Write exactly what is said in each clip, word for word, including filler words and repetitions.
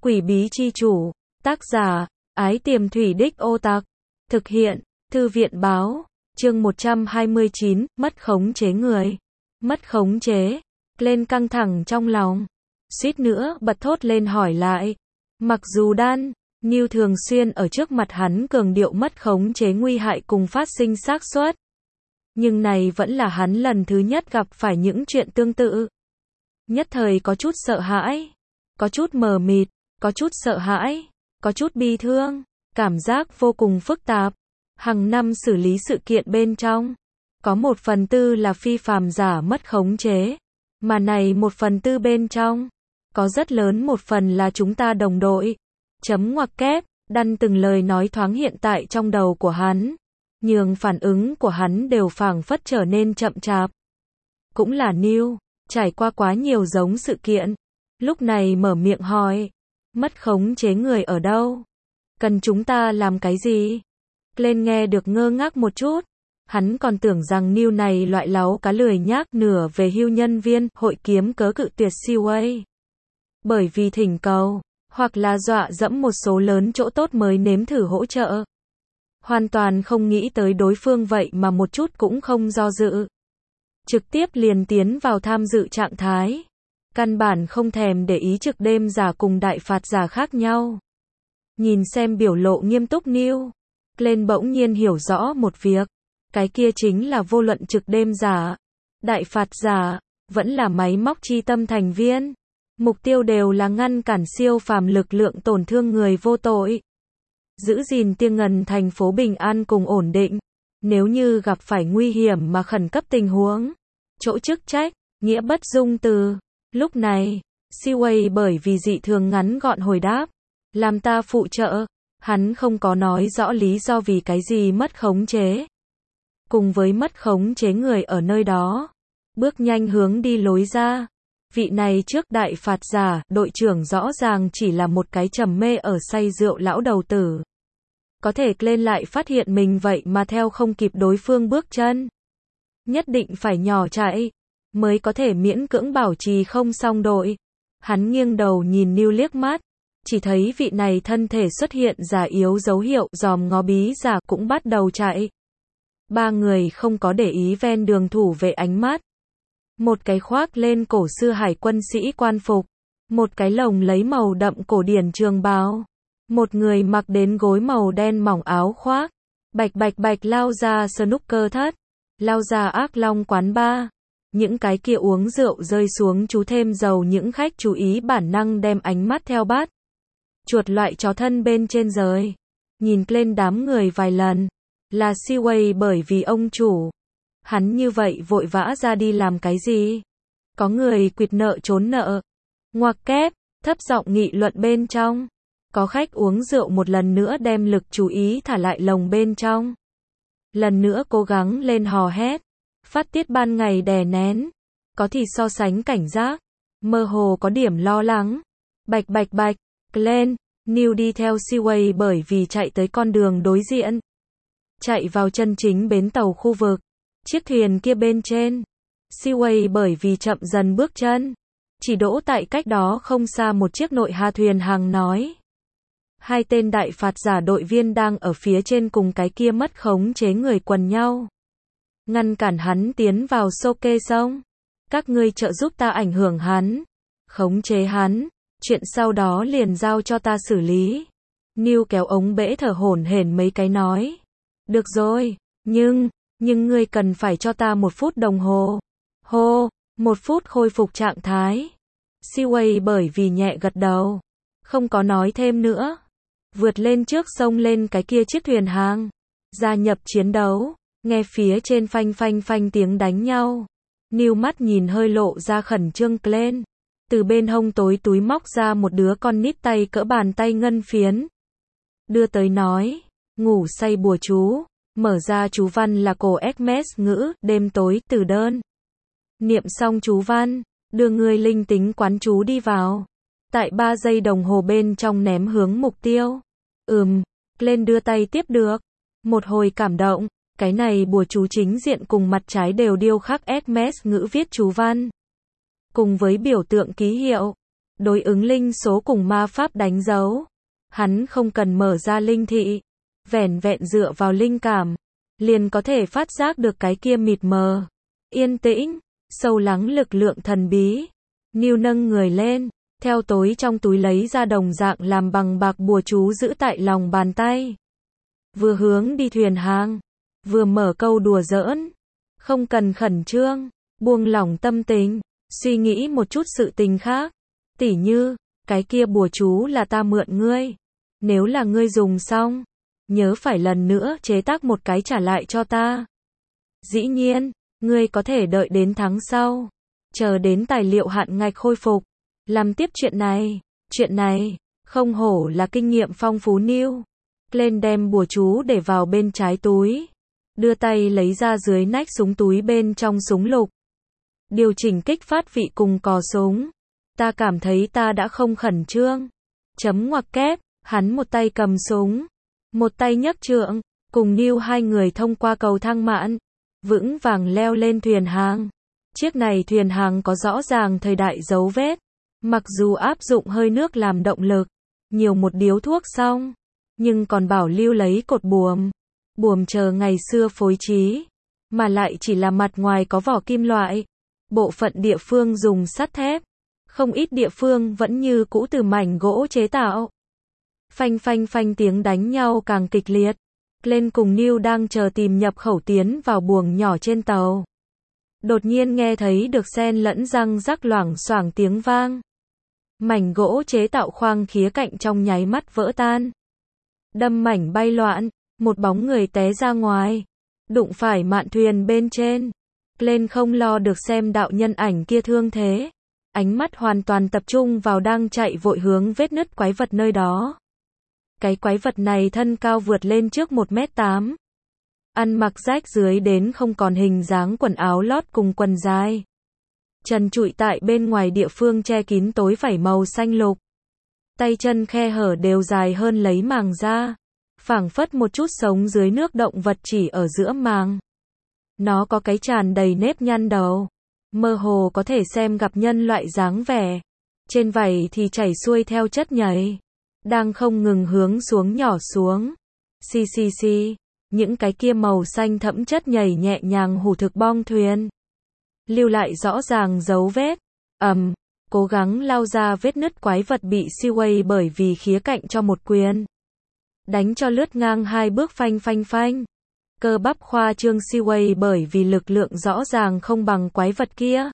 Quỷ bí chi chủ. Tác giả, Ái Tiềm Thủy Đích Ô Tặc. Thực hiện, Thư viện báo. Chương một trăm hai mươi chín, mất khống chế người. Mất khống chế. Lên căng thẳng trong lòng. Suýt nữa bật thốt lên hỏi lại. Mặc dù Dan, Neil thường xuyên ở trước mặt hắn cường điệu mất khống chế nguy hại cùng phát sinh xác suất. Nhưng này vẫn là hắn lần thứ nhất gặp phải những chuyện tương tự. Nhất thời có chút sợ hãi, có chút mờ mịt, có chút sợ hãi, có chút bi thương, cảm giác vô cùng phức tạp. Hàng năm xử lý sự kiện bên trong, có một phần tư là phi phàm giả mất khống chế, mà này một phần tư bên trong, có rất lớn một phần là chúng ta đồng đội. Chấm ngoặc kép, đăn từng lời nói thoáng hiện tại trong đầu của hắn, nhường phản ứng của hắn đều phảng phất trở nên chậm chạp. Cũng là Neil, trải qua quá nhiều giống sự kiện, lúc này mở miệng hỏi, mất khống chế người ở đâu? Cần chúng ta làm cái gì? Glenn nghe được ngơ ngác một chút, hắn còn tưởng rằng Neil này loại láu cá lười nhác nửa về hưu nhân viên hội kiếm cớ cự tuyệt Seaway. Bởi vì thỉnh cầu, hoặc là dọa dẫm một số lớn chỗ tốt mới nếm thử hỗ trợ. Hoàn toàn không nghĩ tới đối phương vậy mà một chút cũng không do dự. Trực tiếp liền tiến vào tham dự trạng thái. Căn bản không thèm để ý trực đêm giả cùng đại phạt giả khác nhau. Nhìn xem biểu lộ nghiêm túc Neil, Glenn bỗng nhiên hiểu rõ một việc. Cái kia chính là vô luận trực đêm giả, đại phạt giả, vẫn là máy móc chi tâm thành viên. Mục tiêu đều là ngăn cản siêu phàm lực lượng tổn thương người vô tội. Giữ gìn Tiên Ngần thành phố bình an cùng ổn định. Nếu như gặp phải nguy hiểm mà khẩn cấp tình huống, chỗ chức trách, nghĩa bất dung từ. Lúc này, Seaway bởi vì dị thường ngắn gọn hồi đáp, làm ta phụ trợ. Hắn không có nói rõ lý do vì cái gì mất khống chế. Cùng với mất khống chế người ở nơi đó, bước nhanh hướng đi lối ra. Vị này trước đại phạt giả, đội trưởng rõ ràng chỉ là một cái trầm mê ở say rượu lão đầu tử. Có thể lên lại phát hiện mình vậy mà theo không kịp đối phương bước chân. Nhất định phải nhỏ chạy, mới có thể miễn cưỡng bảo trì không song đội. Hắn nghiêng đầu nhìn Neil liếc mắt, chỉ thấy vị này thân thể xuất hiện giả yếu dấu hiệu dòm ngó bí giả cũng bắt đầu chạy. Ba người không có để ý ven đường thủ vệ ánh mắt. Một cái khoác lên cổ xưa hải quân sĩ quan phục, một cái lồng lấy màu đậm cổ điển trường bào, một người mặc đến gối màu đen mỏng áo khoác, bạch bạch bạch lao ra snooker thất, lao ra ác long quán bar. Những cái kia uống rượu rơi xuống chú thêm dầu, những khách chú ý bản năng đem ánh mắt theo bát chuột loại chó thân bên trên rời, nhìn lên đám người vài lần, là Seaway bởi vì ông chủ. Hắn như vậy vội vã ra đi làm cái gì? Có người quỵt nợ trốn nợ. Ngoặc kép, thấp giọng nghị luận bên trong. Có khách uống rượu một lần nữa đem lực chú ý thả lại lồng bên trong. Lần nữa cố gắng lên hò hét. Phát tiết ban ngày đè nén. Có thì so sánh cảnh giác. Mơ hồ có điểm lo lắng. Bạch bạch bạch, Glenn, Neil đi theo Seaway bởi vì chạy tới con đường đối diện. Chạy vào chân chính bến tàu khu vực. Chiếc thuyền kia bên trên, Seaway bởi vì chậm dần bước chân, chỉ đỗ tại cách đó không xa một chiếc nội hà thuyền hàng nói. Hai tên đại phạt giả đội viên đang ở phía trên cùng cái kia mất khống chế người quần nhau. Ngăn cản hắn tiến vào xô kê sông. Các ngươi trợ giúp ta ảnh hưởng hắn, khống chế hắn, chuyện sau đó liền giao cho ta xử lý. Neil kéo ống bể thở hổn hển mấy cái nói. Được rồi, nhưng... Nhưng ngươi cần phải cho ta một phút đồng hồ. Hô, một phút khôi phục trạng thái. Seaway bởi vì nhẹ gật đầu, không có nói thêm nữa. Vượt lên trước sông lên cái kia chiếc thuyền hàng. Gia nhập chiến đấu, nghe phía trên phanh phanh phanh tiếng đánh nhau. Neil mắt nhìn hơi lộ ra khẩn trương Glenn. Từ bên hông tối túi móc ra một đứa con nít tay cỡ bàn tay ngân phiến. Đưa tới nói, ngủ say bùa chú. Mở ra chú văn là cổ Hermes ngữ, đêm tối, từ đơn. Niệm xong chú văn, đưa người linh tính quán chú đi vào. Tại ba giây đồng hồ bên trong ném hướng mục tiêu. Ừm, lên đưa tay tiếp được. Một hồi cảm động, cái này bùa chú chính diện cùng mặt trái đều điêu khắc Hermes ngữ viết chú văn. Cùng với biểu tượng ký hiệu. đối ứng linh số cùng ma pháp đánh dấu. Hắn không cần mở ra linh thị, vẻn vẹn dựa vào linh cảm, liền có thể phát giác được cái kia mịt mờ, yên tĩnh, sâu lắng lực lượng thần bí. Niu nâng người lên, theo tối trong túi lấy ra đồng dạng làm bằng bạc bùa chú giữ tại lòng bàn tay. Vừa hướng đi thuyền hàng, vừa mở câu đùa giỡn. Không cần khẩn trương, buông lỏng tâm tình, suy nghĩ một chút sự tình khác. Tỉ như, cái kia bùa chú là ta mượn ngươi. Nếu là ngươi dùng xong, nhớ phải lần nữa chế tác một cái trả lại cho ta. Dĩ nhiên, ngươi có thể đợi đến tháng sau, chờ đến tài liệu hạn ngạch khôi phục, làm tiếp chuyện này. Chuyện này, không hổ là kinh nghiệm phong phú Niu. Lên đem bùa chú để vào bên trái túi, đưa tay lấy ra dưới nách súng túi bên trong súng lục. Điều chỉnh kích phát vị cùng cò súng. Ta cảm thấy ta đã không khẩn trương. Chấm ngoặc kép, hắn một tay cầm súng, một tay nhấc trượng, cùng Niu hai người thông qua cầu thang mạn, vững vàng leo lên thuyền hàng. Chiếc này thuyền hàng có rõ ràng thời đại dấu vết, mặc dù áp dụng hơi nước làm động lực, nhiều một điếu thuốc xong, nhưng còn bảo lưu lấy cột buồm. Buồm chờ ngày xưa phối trí, mà lại chỉ là mặt ngoài có vỏ kim loại, bộ phận địa phương dùng sắt thép, không ít địa phương vẫn như cũ từ mảnh gỗ chế tạo. Phanh phanh phanh tiếng đánh nhau càng kịch liệt. Lên cùng Niu đang chờ tìm nhập khẩu tiến vào buồng nhỏ trên tàu. Đột nhiên nghe thấy được xen lẫn răng rắc loảng xoảng tiếng vang. Mảnh gỗ chế tạo khoang khía cạnh trong nháy mắt vỡ tan. Đâm mảnh bay loạn, một bóng người té ra ngoài, đụng phải mạn thuyền bên trên. Lên không lo được xem đạo nhân ảnh kia thương thế, ánh mắt hoàn toàn tập trung vào đang chạy vội hướng vết nứt quái vật nơi đó. Cái quái vật này thân cao vượt lên trước một mét tám. Ăn mặc rách dưới đến không còn hình dáng quần áo lót cùng quần dài. Trần trụi tại bên ngoài địa phương che kín tối vảy màu xanh lục. Tay chân khe hở đều dài hơn lấy màng da. Phảng phất một chút sống dưới nước động vật chỉ ở giữa màng. Nó có cái tràn đầy nếp nhăn đầu. Mơ hồ có thể xem gặp nhân loại dáng vẻ. Trên vảy thì chảy xuôi theo chất nhầy. Đang không ngừng hướng xuống nhỏ xuống. Xì xì xì. Những cái kia màu xanh thẫm chất nhảy nhẹ nhàng hủ thực bong thuyền. Lưu lại rõ ràng dấu vết. ầm, um, cố gắng lao ra vết nứt quái vật bị Seaway bởi vì khía cạnh cho một quyền. Đánh cho lướt ngang hai bước phanh phanh phanh. Cơ bắp khoa trương Seaway bởi vì lực lượng rõ ràng không bằng quái vật kia.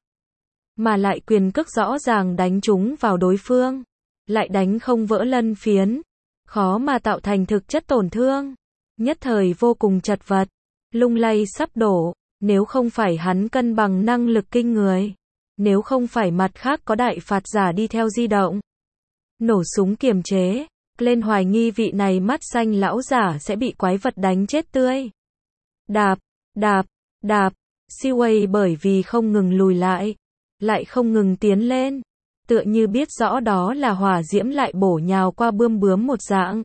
Mà lại quyền cước rõ ràng đánh trúng vào đối phương. Lại đánh không vỡ lân phiến. Khó mà tạo thành thực chất tổn thương. Nhất thời vô cùng chật vật. Lung lay sắp đổ. Nếu không phải hắn cân bằng năng lực kinh người. Nếu không phải mặt khác có đại phạt giả đi theo di động. Nổ súng kiềm chế. Lên hoài nghi vị này mắt xanh lão giả sẽ bị quái vật đánh chết tươi. Đạp, đạp, đạp. Seaway bởi vì không ngừng lùi lại. Lại không ngừng tiến lên. Tựa như biết rõ đó là hỏa diễm lại bổ nhào qua bươm bướm một dạng.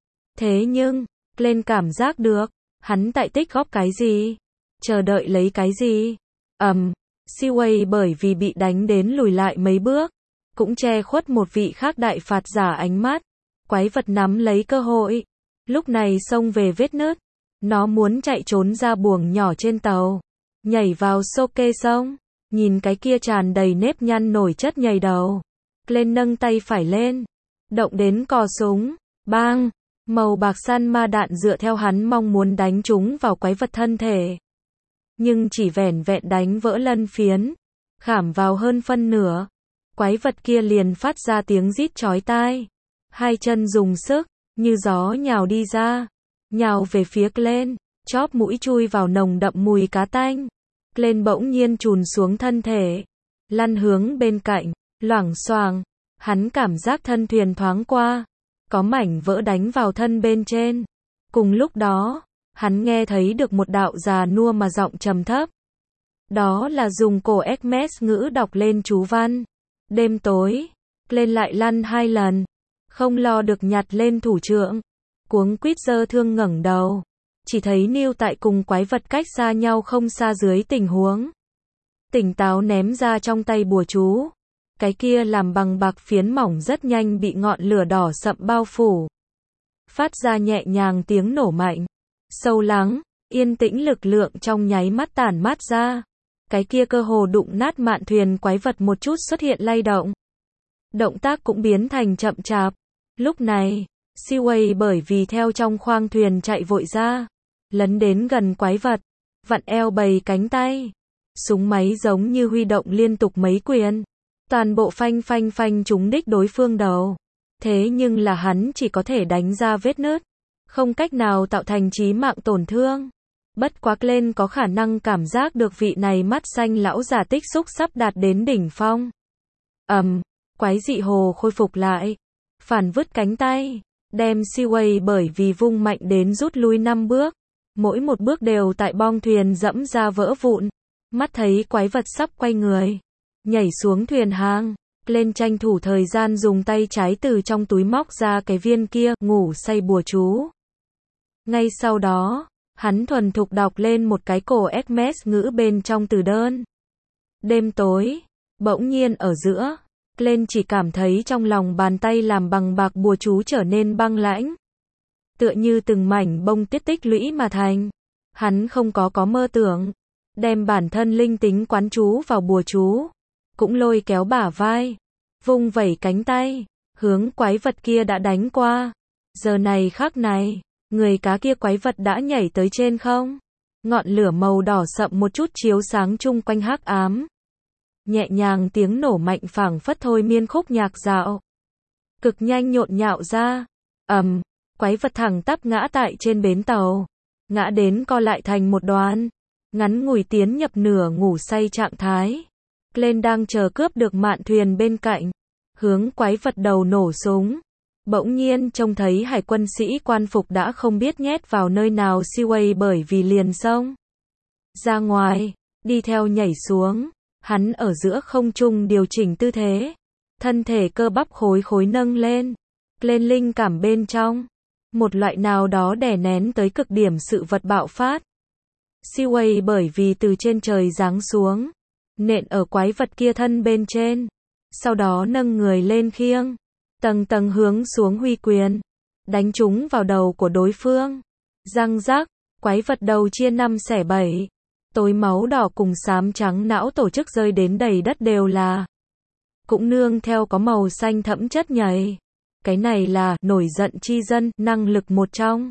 Thế nhưng, lên cảm giác được, hắn tại tích góp cái gì? Chờ đợi lấy cái gì? ầm, um, Seaway bởi vì bị đánh đến lùi lại mấy bước, cũng che khuất một vị khác đại phạt giả ánh mắt. Quái vật nắm lấy cơ hội, lúc này xông về vết nứt. Nó muốn chạy trốn ra buồng nhỏ trên tàu, nhảy vào xô kê sông. Nhìn cái kia tràn đầy nếp nhăn nổi chất nhầy đầu. Lên nâng tay phải lên. Động đến cò súng. Bang. Màu bạc săn ma đạn dựa theo hắn mong muốn đánh trúng vào quái vật thân thể. Nhưng chỉ vẻn vẹn đánh vỡ lân phiến. Khảm vào hơn phân nửa. Quái vật kia liền phát ra tiếng rít chói tai. Hai chân dùng sức. Như gió nhào đi ra. Nhào về phía lên. Chóp mũi chui vào nồng đậm mùi cá tanh. Lên bỗng nhiên chùn xuống thân thể, lăn hướng bên cạnh, loảng xoảng, hắn cảm giác thân thuyền thoáng qua, có mảnh vỡ đánh vào thân bên trên. Cùng lúc đó, hắn nghe thấy được một đạo già nua mà giọng trầm thấp. Đó là dùng cổ Khmer ngữ đọc lên chú văn. Đêm tối, lên lại lăn hai lần, không lo được nhặt lên thủ trượng, cuống quýt giơ thương ngẩng đầu. Chỉ thấy Niu tại cùng quái vật cách xa nhau không xa dưới tình huống. Tỉnh táo ném ra trong tay bùa chú. cái kia làm bằng bạc phiến mỏng rất nhanh bị ngọn lửa đỏ sậm bao phủ. Phát ra nhẹ nhàng tiếng nổ mạnh. Sâu lắng, yên tĩnh lực lượng trong nháy mắt tản mát ra. Cái kia cơ hồ đụng nát mạn thuyền quái vật một chút xuất hiện lay động. Động tác cũng biến thành chậm chạp. Lúc này, Seaway bởi vì theo trong khoang thuyền chạy vội ra, lấn đến gần quái vật, vặn eo bày cánh tay. Súng máy giống như huy động liên tục mấy quyền. Toàn bộ phanh phanh phanh trúng đích đối phương đầu. Thế nhưng là hắn chỉ có thể đánh ra vết nứt, không cách nào tạo thành chí mạng tổn thương. Bất quá lên có khả năng cảm giác được vị này mắt xanh lão già tích xúc sắp đạt đến đỉnh phong. Ầm, um, quái dị hồ khôi phục lại, phản vứt cánh tay, đem Seaway bởi vì vung mạnh đến rút lui năm bước, mỗi một bước đều tại bong thuyền dẫm ra vỡ vụn. Mắt thấy quái vật sắp quay người, nhảy xuống thuyền hang, lên tranh thủ thời gian dùng tay trái từ trong túi móc ra cái viên kia, ngủ say bùa chú. Ngay sau đó, hắn thuần thục đọc lên một cái cổ Hermes ngữ bên trong từ đơn. Đêm tối, bỗng nhiên ở giữa, lên chỉ cảm thấy trong lòng bàn tay làm bằng bạc bùa chú trở nên băng lãnh. Tựa như từng mảnh bông tiết tích lũy mà thành. Hắn không có có mơ tưởng, đem bản thân linh tính quán chú vào bùa chú, cũng lôi kéo bả vai, vung vẩy cánh tay, hướng quái vật kia đã đánh qua. Giờ này khắc này, người cá kia quái vật đã nhảy tới trên không. Ngọn lửa màu đỏ sậm một chút chiếu sáng chung quanh hắc ám. Nhẹ nhàng tiếng nổ mạnh phảng phất thôi miên khúc nhạc dạo. Cực nhanh nhộn nhạo ra. Ầm, quái vật thẳng tắp ngã tại trên bến tàu. Ngã đến co lại thành một đoàn. Ngắn ngủi tiến nhập nửa ngủ say trạng thái. Glenn đang chờ cướp được mạn thuyền bên cạnh. Hướng quái vật đầu nổ súng. Bỗng nhiên trông thấy hải quân sĩ quan phục đã không biết nhét vào nơi nào Seaway bởi vì liền xông ra ngoài, đi theo nhảy xuống. Hắn ở giữa không trung điều chỉnh tư thế. Thân thể cơ bắp khối khối nâng lên. Lên linh cảm bên trong. Một loại nào đó đè nén tới cực điểm sự vật bạo phát. Seaway bởi vì từ trên trời giáng xuống. Nện ở quái vật kia thân bên trên. Sau đó nâng người lên khiêng. Tầng tầng hướng xuống huy quyền. Đánh trúng vào đầu của đối phương. Răng rắc, quái vật đầu chia năm xẻ bảy. Tối máu đỏ cùng xám trắng não tổ chức rơi đến đầy đất đều là. Cũng nương theo có màu xanh thẫm chất nhầy. Cái này là nổi giận chi dân, năng lực một trong.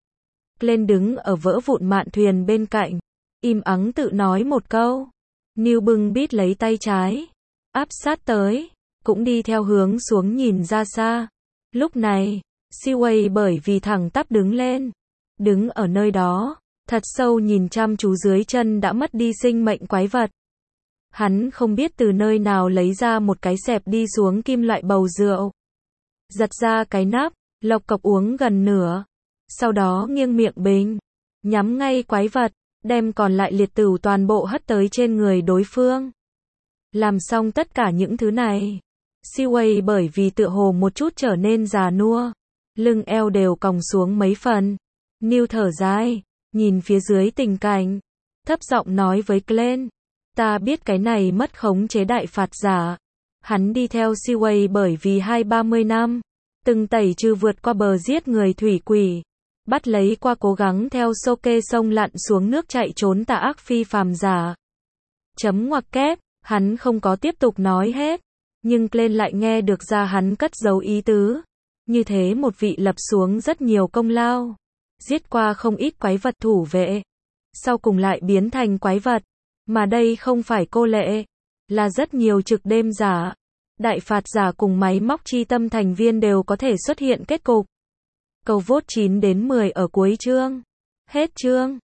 Lên đứng ở vỡ vụn mạn thuyền bên cạnh. Im ắng tự nói một câu. New bưng bít lấy tay trái. Áp sát tới. Cũng đi theo hướng xuống nhìn ra xa. Lúc này, Seaway bởi vì thẳng tắp đứng lên. Đứng ở nơi đó, thật sâu nhìn chăm chú dưới chân đã mất đi sinh mệnh quái vật. Hắn không biết từ nơi nào lấy ra một cái xẹp đi xuống kim loại bầu rượu. Giật ra cái nắp, lộc cộc uống gần nửa. Sau đó nghiêng miệng bình, nhắm ngay quái vật, đem còn lại liệt tửu toàn bộ hất tới trên người đối phương. Làm xong tất cả những thứ này, Seaway bởi vì tựa hồ một chút trở nên già nua, lưng eo đều còng xuống mấy phần. New thở dài, nhìn phía dưới tình cảnh, thấp giọng nói với Glenn, ta biết cái này mất khống chế đại phạt giả. Hắn đi theo Seaway bởi vì hai ba mươi năm, từng tẩy trừ vượt qua bờ giết người thủy quỷ, bắt lấy qua cố gắng theo Soke sông lặn xuống nước chạy trốn tà ác phi phàm giả. Chấm ngoặc kép, hắn không có tiếp tục nói hết, nhưng Glenn lại nghe được ra hắn cất giấu ý tứ. Như thế một vị lập xuống rất nhiều công lao, giết qua không ít quái vật thủ vệ, sau cùng lại biến thành quái vật, mà đây không phải cô lệ, là rất nhiều trực đêm giả, đại phạt giả cùng máy móc chi tâm thành viên đều có thể xuất hiện kết cục. Cầu vote chín đến mười ở cuối chương. Hết chương.